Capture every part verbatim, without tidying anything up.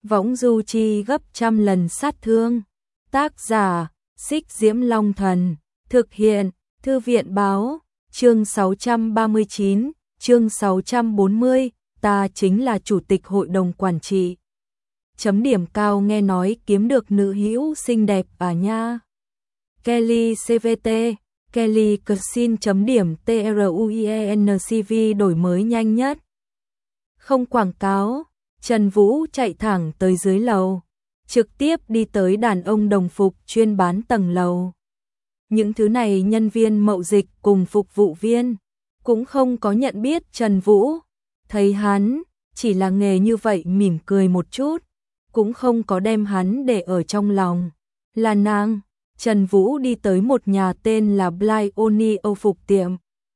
võng du chi gấp trăm lần sát thương. Tác giả, Xích Diễm Long Thần, thực hiện, Thư viện báo, chương sáu trăm ba mươi chín, chương sáu trăm bốn mươi, ta chính là chủ tịch hội đồng quản trị. Chấm điểm cao nghe nói kiếm được nữ hữu xinh đẹp à nha. Kelly xê vê tê, Kelly Cuisine chấm điểm truencv đổi mới nhanh nhất. Không quảng cáo, Trần Vũ chạy thẳng tới dưới lầu, trực tiếp đi tới đàn ông đồng phục chuyên bán tầng lầu. Những thứ này nhân viên mậu dịch cùng phục vụ viên cũng không có nhận biết Trần Vũ, thấy hắn chỉ là nghề như vậy mỉm cười một chút, cũng không có đem hắn để ở trong lòng. Là nàng, Trần Vũ đi tới một nhà tên là Blyony Âu phục tiệm.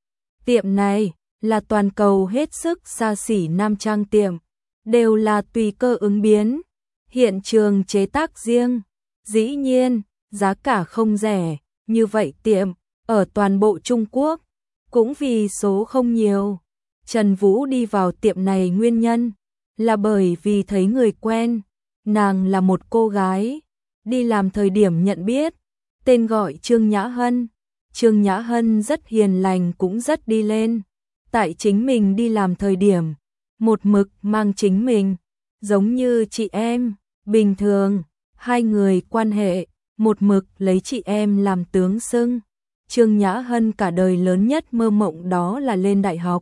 Tiệm này là toàn cầu hết sức xa xỉ nam trang tiệm, đều là tùy cơ ứng biến, hiện trường chế tác riêng. Dĩ nhiên, giá cả không rẻ, như vậy tiệm ở toàn bộ Trung Quốc cũng vì số không nhiều. Trần Vũ đi vào tiệm này nguyên nhân là bởi vì thấy người quen, nàng là một cô gái, đi làm thời điểm nhận biết, tên gọi Trương Nhã Hân. Trương Nhã Hân rất hiền lành cũng rất đi lên, tại chính mình đi làm thời điểm, một mực mang chính mình, giống như chị em, bình thường, hai người quan hệ, một mực lấy chị em làm tướng xưng. Trương Nhã Hân cả đời lớn nhất mơ mộng đó là lên đại học.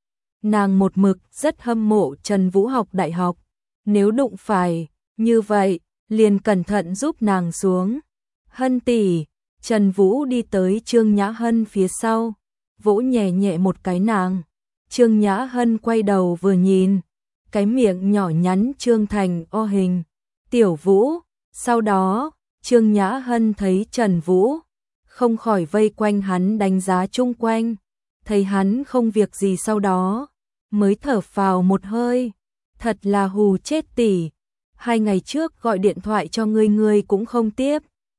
Nàng một mực rất hâm mộ Trần Vũ học đại học, nếu đụng phải như vậy, liền cẩn thận giúp nàng xuống. Hân tỷ, Trần Vũ đi tới Trương Nhã Hân phía sau, vỗ nhẹ nhẹ một cái nàng. Trương Nhã Hân quay đầu vừa nhìn, cái miệng nhỏ nhắn trương thành o hình. Tiểu Vũ, sau đó, Trương Nhã Hân thấy Trần Vũ, không khỏi vây quanh hắn đánh giá chung quanh, thấy hắn không việc gì sau đó, mới thở phào một hơi, thật là hù chết tỷ, hai ngày trước gọi điện thoại cho ngươi ngươi cũng không tiếp.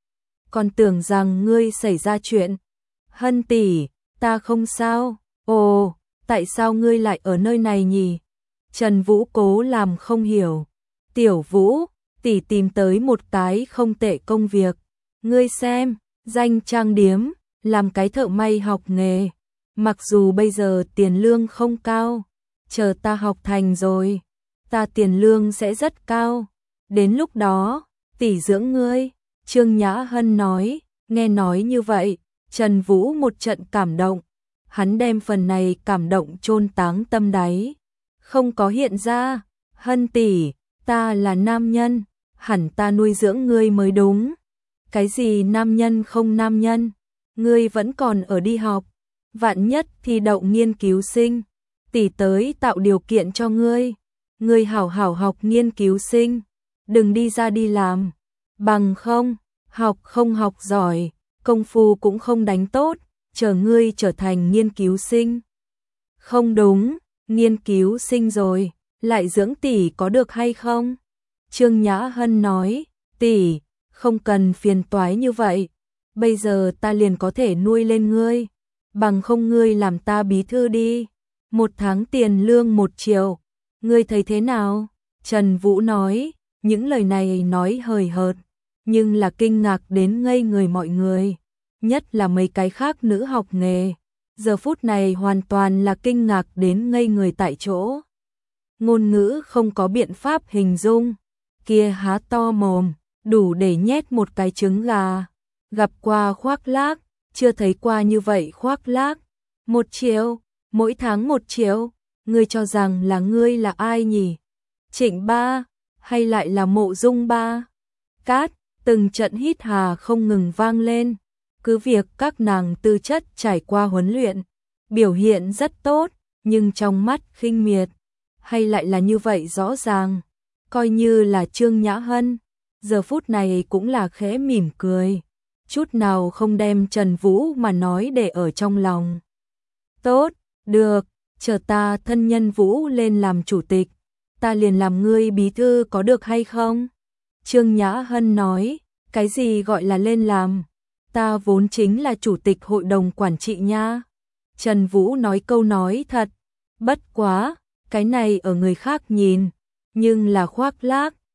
Còn tưởng rằng ngươi xảy ra chuyện. Hân tỷ, ta không sao. Ồ, tại sao ngươi lại ở nơi này nhỉ? Trần Vũ cố làm không hiểu. Tiểu Vũ, tỷ tìm tới một cái không tệ công việc. Ngươi xem, danh trang điếm, làm cái thợ may học nghề. Mặc dù bây giờ tiền lương không cao, chờ ta học thành rồi, ta tiền lương sẽ rất cao. Đến lúc đó, tỷ dưỡng ngươi. Trương Nhã Hân nói, nghe nói như vậy, Trần Vũ một trận cảm động, hắn đem phần này cảm động chôn táng tâm đáy, không có hiện ra. Hân tỷ, ta là nam nhân, hẳn ta nuôi dưỡng ngươi mới đúng. Cái gì nam nhân không nam nhân, ngươi vẫn còn ở đi học, vạn nhất thì đậu nghiên cứu sinh, tỷ tới tạo điều kiện cho ngươi, ngươi hảo hảo học nghiên cứu sinh, đừng đi ra đi làm. Bằng không, học không học giỏi, công phu cũng không đánh tốt, chờ ngươi trở thành nghiên cứu sinh. Không đúng, nghiên cứu sinh rồi, lại dưỡng tỷ có được hay không? Trương Nhã Hân nói, tỷ, không cần phiền toái như vậy, bây giờ ta liền có thể nuôi lên ngươi, bằng không ngươi làm ta bí thư đi, một tháng tiền lương một triệu, ngươi thấy thế nào? Trần Vũ nói, những lời này nói hời hợt, nhưng là kinh ngạc đến ngây người mọi người, nhất là mấy cái khác nữ học nghề, giờ phút này hoàn toàn là kinh ngạc đến ngây người tại chỗ. Ngôn ngữ không có biện pháp hình dung, kia há to mồm, đủ để nhét một cái trứng gà. Gặp qua khoác lác, chưa thấy qua như vậy khoác lác. Một triệu, mỗi tháng một triệu, ngươi cho rằng là ngươi là ai nhỉ? Trịnh ba, hay lại là Mộ Dung ba? Cát, từng trận hít hà không ngừng vang lên, cứ việc các nàng tư chất trải qua huấn luyện, biểu hiện rất tốt, nhưng trong mắt khinh miệt, hay lại là như vậy rõ ràng, coi như là Trương Nhã Hân, giờ phút này cũng là khẽ mỉm cười, chút nào không đem Trần Vũ mà nói để ở trong lòng. Tốt, được, chờ ta thân nhân Vũ lên làm chủ tịch, ta liền làm ngươi bí thư có được hay không? Trương Nhã Hân nói, cái gì gọi là lên làm? Ta vốn chính là chủ tịch hội đồng quản trị nha. Trần Vũ nói câu nói thật, bất quá, cái này ở người khác nhìn, nhưng là khoác lác,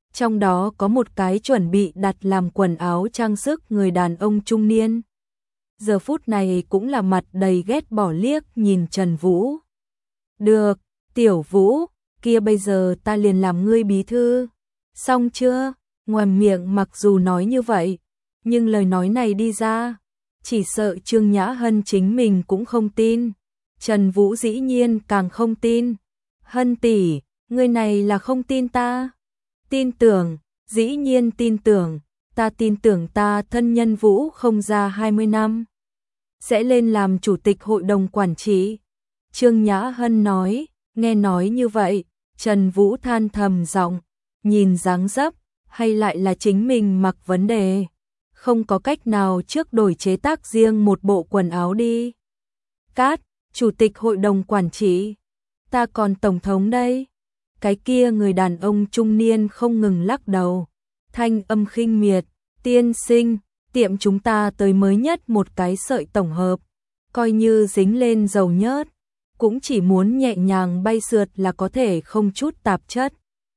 trong đó có một cái chuẩn bị đặt làm quần áo trang sức người đàn ông trung niên. Giờ phút này cũng là mặt đầy ghét bỏ liếc nhìn Trần Vũ. Được, Tiểu Vũ, kia bây giờ ta liền làm ngươi bí thư. Xong chưa? Ngoài miệng mặc dù nói như vậy, nhưng lời nói này đi ra, chỉ sợ Trương Nhã Hân chính mình cũng không tin. Trần Vũ dĩ nhiên càng không tin. Hân tỷ, người này là không tin ta. Tin tưởng, dĩ nhiên tin tưởng, ta tin tưởng ta thân nhân Vũ không ra hai mươi năm. Sẽ lên làm chủ tịch hội đồng quản trị. Trương Nhã Hân nói, nghe nói như vậy, Trần Vũ than thầm giọng, nhìn dáng dấp, hay lại là chính mình mặc vấn đề. Không có cách nào trước đổi chế tác riêng một bộ quần áo đi. Cát, chủ tịch hội đồng quản trị, ta còn tổng thống đây. Cái kia người đàn ông trung niên không ngừng lắc đầu, thanh âm khinh miệt, tiên sinh, tiệm chúng ta tới mới nhất một cái sợi tổng hợp, coi như dính lên dầu nhớt, cũng chỉ muốn nhẹ nhàng bay sượt là có thể không chút tạp chất.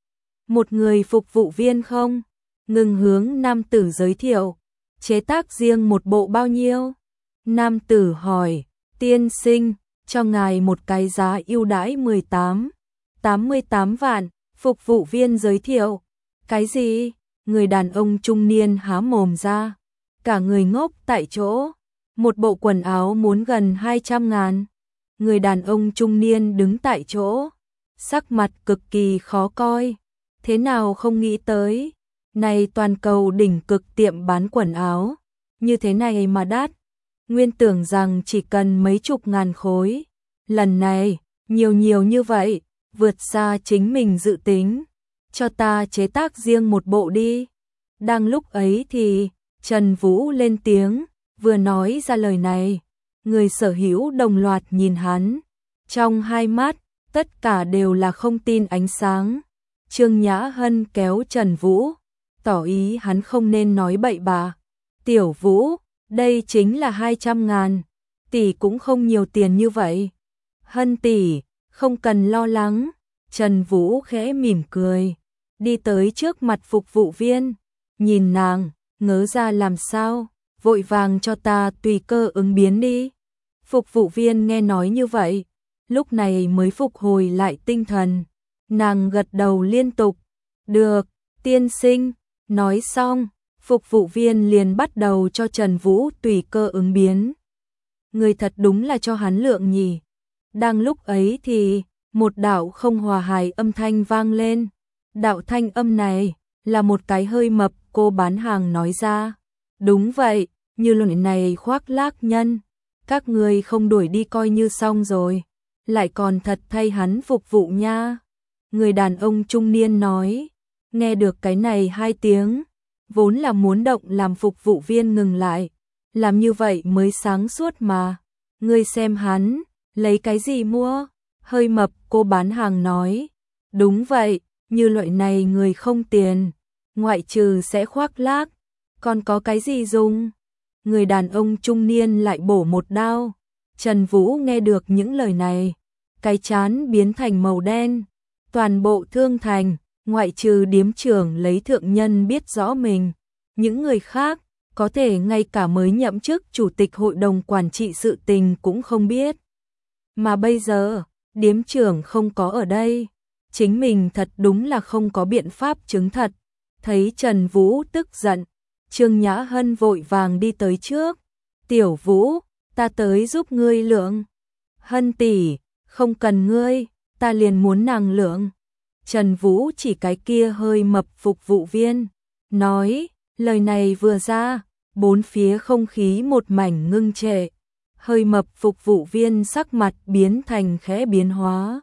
Một người phục vụ viên không? Ngừng hướng nam tử giới thiệu, chế tác riêng một bộ bao nhiêu? Nam tử hỏi, tiên sinh, cho ngài một cái giá ưu đãi mười tám, tám mươi tám vạn, phục vụ viên giới thiệu. Cái gì? Người đàn ông trung niên há mồm ra, cả người ngốc tại chỗ. Một bộ quần áo muốn gần hai trăm ngàn. Người đàn ông trung niên đứng tại chỗ, sắc mặt cực kỳ khó coi. Thế nào không nghĩ tới, này toàn cầu đỉnh cực tiệm bán quần áo, như thế này mà đắt. Nguyên tưởng rằng chỉ cần mấy chục ngàn khối, lần này, nhiều nhiều như vậy, vượt xa chính mình dự tính. Cho ta chế tác riêng một bộ đi. Đang lúc ấy thì, Trần Vũ lên tiếng, vừa nói ra lời này, người sở hữu đồng loạt nhìn hắn. Trong hai mắt, tất cả đều là không tin ánh sáng. Trương Nhã Hân kéo Trần Vũ, tỏ ý hắn không nên nói bậy bạ. Tiểu Vũ, đây chính là hai trăm ngàn, tỷ cũng không nhiều tiền như vậy. Hân tỷ, không cần lo lắng. Trần Vũ khẽ mỉm cười, đi tới trước mặt phục vụ viên, nhìn nàng, ngớ ra làm sao, vội vàng cho ta tùy cơ ứng biến đi. Phục vụ viên nghe nói như vậy, lúc này mới phục hồi lại tinh thần. Nàng gật đầu liên tục, được, tiên sinh. Nói xong, phục vụ viên liền bắt đầu cho Trần Vũ tùy cơ ứng biến. Người thật đúng là cho hắn lượng nhỉ. Đang lúc ấy thì, một đạo không hòa hài âm thanh vang lên. Đạo thanh âm này, là một cái hơi mập cô bán hàng nói ra. Đúng vậy, như loại này khoác lác nhân, các người không đuổi đi coi như xong rồi, lại còn thật thay hắn phục vụ nha. Người đàn ông trung niên nói, nghe được cái này hai tiếng, vốn là muốn động làm phục vụ viên ngừng lại, làm như vậy mới sáng suốt mà. Ngươi xem hắn, lấy cái gì mua? Hơi mập cô bán hàng nói, đúng vậy, như loại này người không tiền, ngoại trừ sẽ khoác lác, còn có cái gì dùng? Người đàn ông trung niên lại bổ một đao. Trần Vũ nghe được những lời này, cái trán biến thành màu đen. Toàn bộ thương thành, ngoại trừ điếm trưởng lấy thượng nhân biết rõ mình, những người khác, có thể ngay cả mới nhậm chức chủ tịch hội đồng quản trị sự tình cũng không biết. Mà bây giờ, điếm trưởng không có ở đây, chính mình thật đúng là không có biện pháp chứng thật. Thấy Trần Vũ tức giận, Trương Nhã Hân vội vàng đi tới trước. Tiểu Vũ, ta tới giúp ngươi lượng. Hân tỷ, không cần ngươi, ta liền muốn nàng lượng. Trần Vũ chỉ cái kia hơi mập phục vụ viên, nói, lời này vừa ra, bốn phía không khí một mảnh ngưng trệ. Hơi mập phục vụ viên sắc mặt biến thành khẽ biến hóa.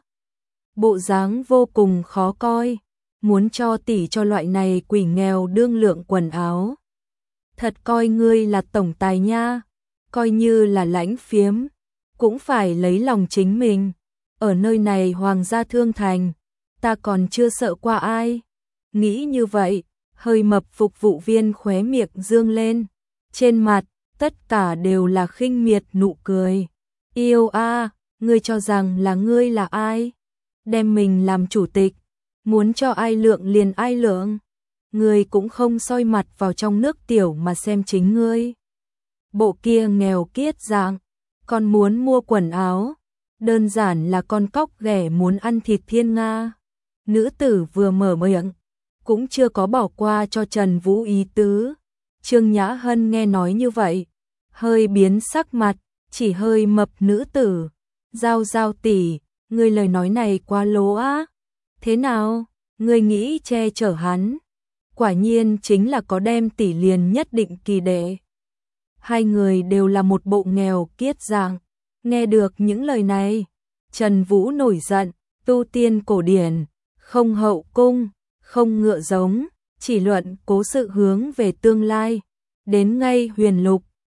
Bộ dáng vô cùng khó coi, muốn cho tỷ cho loại này quỷ nghèo đương lượng quần áo. Thật coi ngươi là tổng tài nha, coi như là lãnh phiếm, cũng phải lấy lòng chính mình. Ở nơi này hoàng gia thương thành, ta còn chưa sợ qua ai. Nghĩ như vậy, hơi mập phục vụ viên khóe miệng dương lên. Trên mặt, tất cả đều là khinh miệt nụ cười. Yêu a, ngươi cho rằng là ngươi là ai? Đem mình làm chủ tịch, muốn cho ai lượng liền ai lượng. ngươi cũng không soi mặt vào trong nước tiểu mà xem chính ngươi. Bộ kia nghèo kiết dạng, còn muốn mua quần áo, đơn giản là con cóc ghẻ muốn ăn thịt thiên nga. Nữ tử vừa mở miệng, cũng chưa có bỏ qua cho Trần Vũ ý tứ. Trương Nhã Hân nghe nói như vậy, hơi biến sắc mặt, chỉ hơi mập nữ tử. Giao giao tỷ, ngươi lời nói này quá lố á. Thế nào, ngươi nghĩ che chở hắn? Quả nhiên chính là có đem tỷ liền nhất định kỳ đệ. Hai người đều là một bộ nghèo kiết dạng. Nghe được những lời này, Trần Vũ nổi giận, tu tiên cổ điển, không hậu cung, không ngựa giống, chỉ luận cố sự hướng về tương lai. Đến ngay huyền lục,